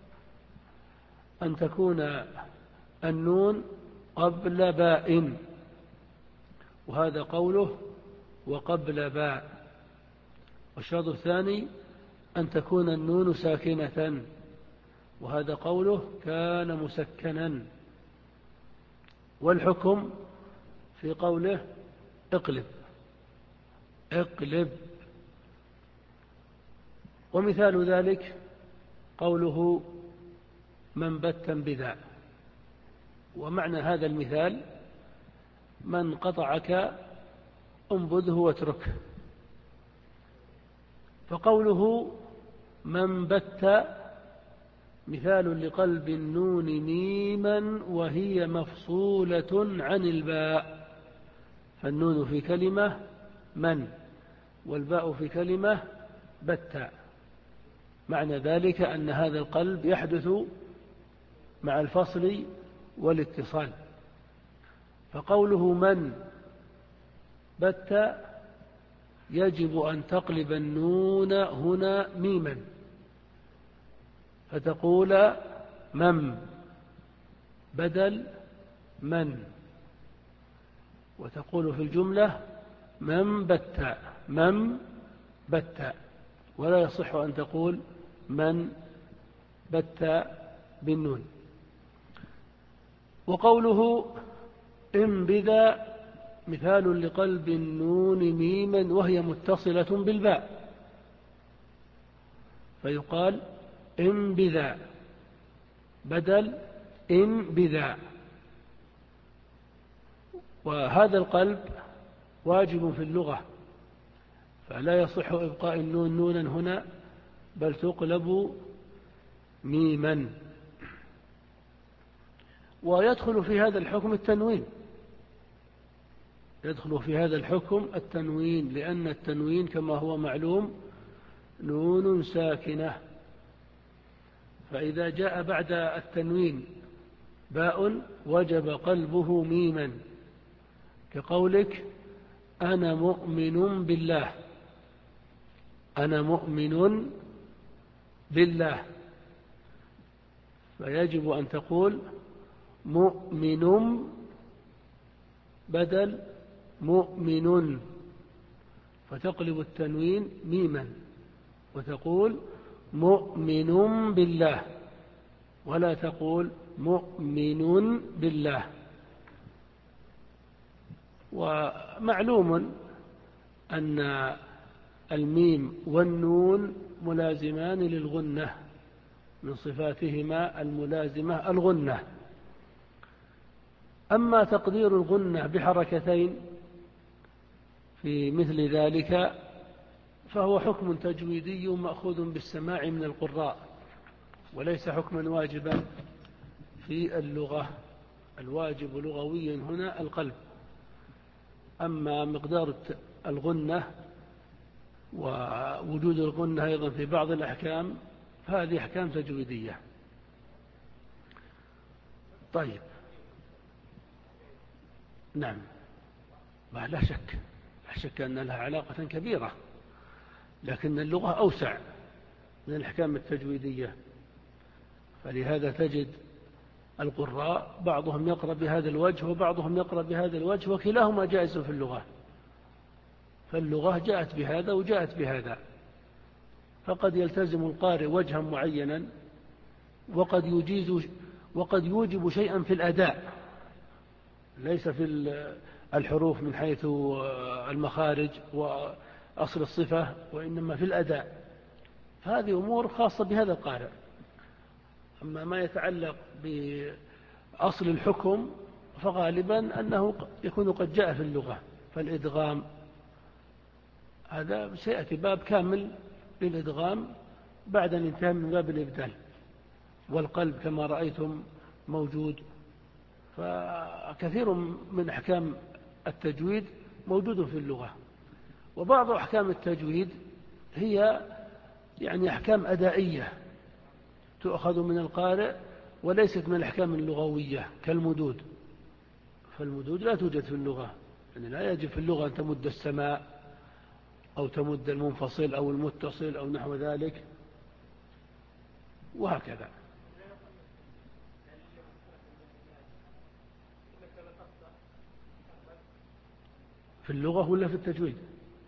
أن تكون النون قبل باء، وهذا قوله وقبل باء. والشرط الثاني أن تكون النون ساكنة، وهذا قوله كان مسكنا. والحكم في قوله اقلب اقلب. ومثال ذلك قوله من بتا بذا. ومعنى هذا المثال: من قطعك انبذه واتركه. فقوله من بت مثال لقلب النون ميما وهي مفصولة عن الباء، فالنون في كلمة من والباء في كلمة بت. معنى ذلك أن هذا القلب يحدث مع الفصل والاتصال. فقوله من بت يجب أن تقلب النون هنا ميما، فتقول مم بدل من، وتقول في الجملة من بت من بت، ولا يصح أن تقول من بت بالنون. وقوله انبذا مثال لقلب النون ميما وهي متصلة بالباء، فيقال انبذا بدل انبذا. وهذا القلب واجب في اللغة، فلا يصح إبقاء النون نونا هنا، بل تقلب ميما. ويدخل في هذا الحكم التنوين، يدخل في هذا الحكم التنوين، لأن التنوين كما هو معلوم نون ساكنة، فإذا جاء بعد التنوين باء وجب قلبه ميما، كقولك أنا مؤمن بالله، أنا مؤمن بالله، فيجب أن تقول مؤمن بدل مؤمن، فتقلب التنوين ميما وتقول مؤمن بالله، ولا تقول مؤمن بالله. ومعلوم أن الميم والنون ملازمان للغنة، من صفاتهما الملازمة الغنة. أما تقدير الغنة بحركتين في مثل ذلك فهو حكم تجويدي مأخوذ بالسماع من القراء، وليس حكما واجبا في اللغة. الواجب لغويا هنا القلب. أما مقدار الغنة ووجود الغنة أيضا في بعض الأحكام فهذه أحكام تجويدية. طيب، نعم، لا شك لا شك أن لها علاقة كبيرة، لكن اللغة أوسع من الأحكام التجويدية. فلهذا تجد القراء بعضهم يقرأ بهذا الوجه وبعضهم يقرأ بهذا الوجه، وكلاهما جائز في اللغة. فاللغة جاءت بهذا وجاءت بهذا، فقد يلتزم القارئ وجها معينا وقد يجيز وقد يوجب شيئا في الأداء، ليس في الحروف من حيث المخارج وأصل الصفة، وإنما في الأداء. هذه أمور خاصة بهذا القارئ. أما ما يتعلق بأصل الحكم فغالبا أنه يكون قد جاء في اللغة. فالإدغام هذا سيأتي باب كامل للإدغام بعد الانتهاء من باب الإبدال. والقلب كما رأيتم موجود. فكثير من أحكام التجويد موجود في اللغة. وبعض أحكام التجويد هي يعني أحكام أدائية تؤخذ من القارئ وليست من الأحكام اللغوية كالمدود. فالمدود لا توجد في اللغة، يعني لا يجب في اللغة أن تمد السماء أو تمد المنفصل أو المتصل أو نحو ذلك، وهكذا. في اللغة ولا في التجويد؟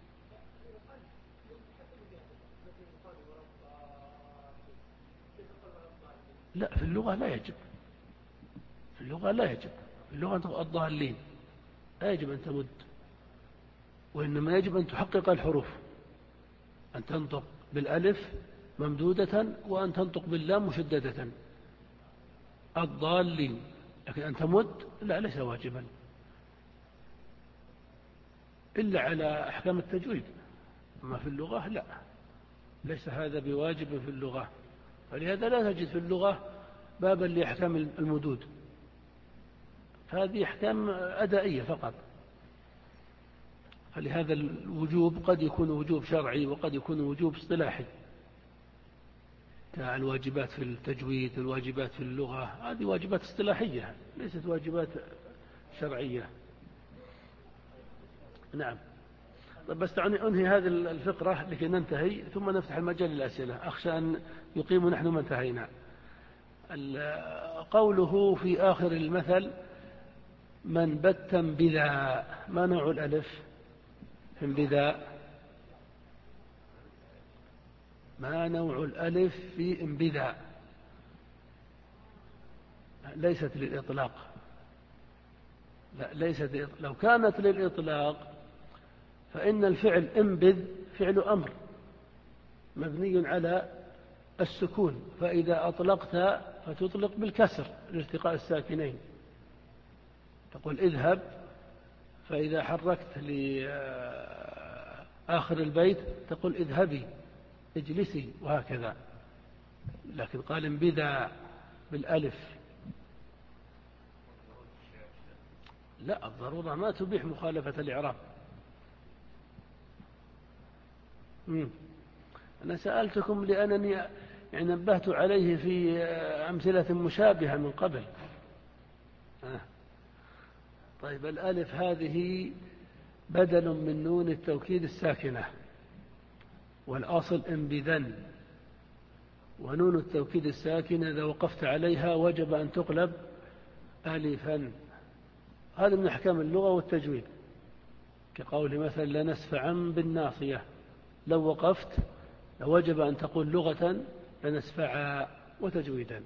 لا، في اللغة لا يجب. في اللغة لا يجب. في اللغة الضالين لا يجب أن تمد، وإنما يجب أن تحقق الحروف، أن تنطق بالألف ممدودة وأن تنطق باللام مشددة، الضالين. لكن أن تمد لا، ليس واجبا إلا على أحكام التجويد. أما في اللغة لا، ليس هذا بواجب في اللغة. فلهذا لا تجد في اللغة بابا لأحكام المدود، فهذه أحكام أدائية فقط. فلهذا الوجوب قد يكون وجوب شرعي وقد يكون وجوب اصطلاحي، كالواجبات في التجويد والواجبات في اللغة هذه واجبات اصطلاحية ليست واجبات شرعية. نعم. طب بس أنهي هذه الفقرة لكي ننتهي ثم نفتح المجال للأسئلة، أخشى أن يقيم نحن ما انتهينا. قوله في آخر المثل من بت بذا، ما نوع الألف في بذا؟ ما نوع الألف في انبذا؟ ليست للإطلاق. لا، ليست. لو كانت للإطلاق فإن الفعل انبذ فعل أمر مبني على السكون، فإذا أطلقت فتطلق بالكسر لالتقاء الساكنين، تقول اذهب، فإذا حركت لآخر البيت تقول اذهبي اجلسي، وهكذا. لكن قال انبذا بالألف. لا، الضرورة ما تبيح مخالفة الإعراب. أنا سألتكم لأنني يعني نبهت عليه في أمثلة مشابهة من قبل. آه. طيب، الألف هذه بدل من نون التوكيد الساكنة، والأصل انبذن، ونون التوكيد الساكنة إذا وقفت عليها وجب أن تقلب ألفا. هذا من أحكام اللغة والتجويد، كقول مثلا لنسفعا بالناصية، لو وقفت لوجب أن تقول لغة لنسفعا وتجويدا.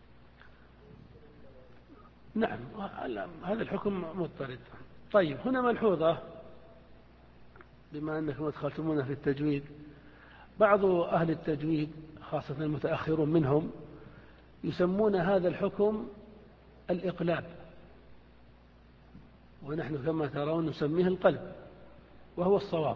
نعم، هذا الحكم مضطرد. طيب، هنا ملحوظة بما أنكم أدخلتمونا في التجويد. بعض أهل التجويد خاصة المتأخرون منهم يسمون هذا الحكم الإقلاب، ونحن كما ترون نسميه القلب، وهو الصواب.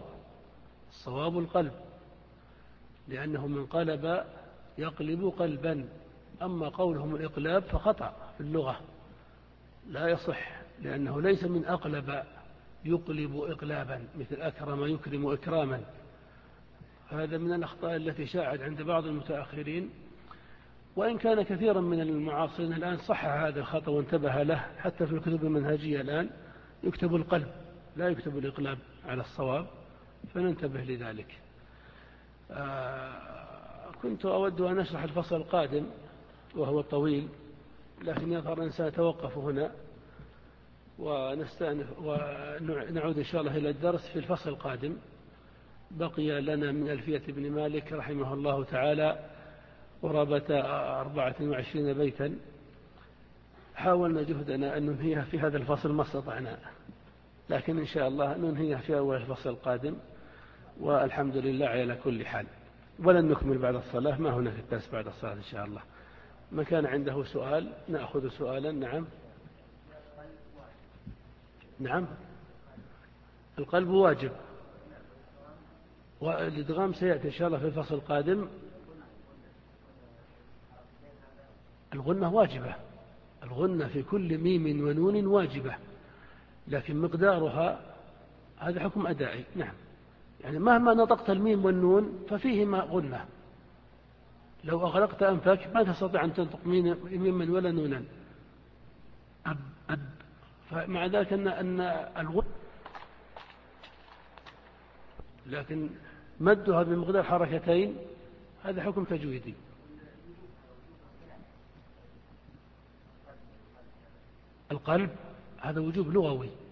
الصواب القلب، لأنه من قلب يقلب قلبا، أما قولهم الإقلاب فخطأ في اللغة لا يصح، لأنه ليس من أقلب يقلب إقلابا مثل أكرم يكرم إكراما. هذا من الأخطاء التي شاعت عند بعض المتأخرين، وإن كان كثيرا من المعاصرين الآن صح هذا الخطأ وانتبه له، حتى في الكتب المنهجية الآن يكتب القلب لا يكتب الإقلاب على الصواب، فننتبه لذلك. آه كنت أود أن أشرح الفصل القادم وهو طويل، لكن يظهر أن سأتوقف هنا ونستأنف ونعود إن شاء الله إلى الدرس في الفصل القادم. بقي لنا من ألفية ابن مالك رحمه الله تعالى قرابة أربعة وعشرين بيتا، حاولنا جهدنا أن ننهيها في هذا الفصل ما استطعنا، لكن إن شاء الله ننهيها في أول الفصل القادم، والحمد لله على كل حال. ولن نكمل بعد الصلاة، ما هناك الدرس بعد الصلاة إن شاء الله. من كان عنده سؤال نأخذ سؤالا. نعم نعم القلب واجب، والإدغام سيأتي إن شاء الله في الفصل القادم. الغنة واجبة، الغنة في كل ميم ونون واجبة، لكن مقدارها هذا حكم أدائي. نعم، يعني مهما نطقت الميم والنون ففيهما غنة، لو أغلقت أنفك ما تستطيع أن تنطق ميما ولا نونا. أب أب فمع ذلك أن أن الغنة، لكن مدها بمقدار حركتين هذا حكم تجويدي. القلب هذا وجوب لغوي،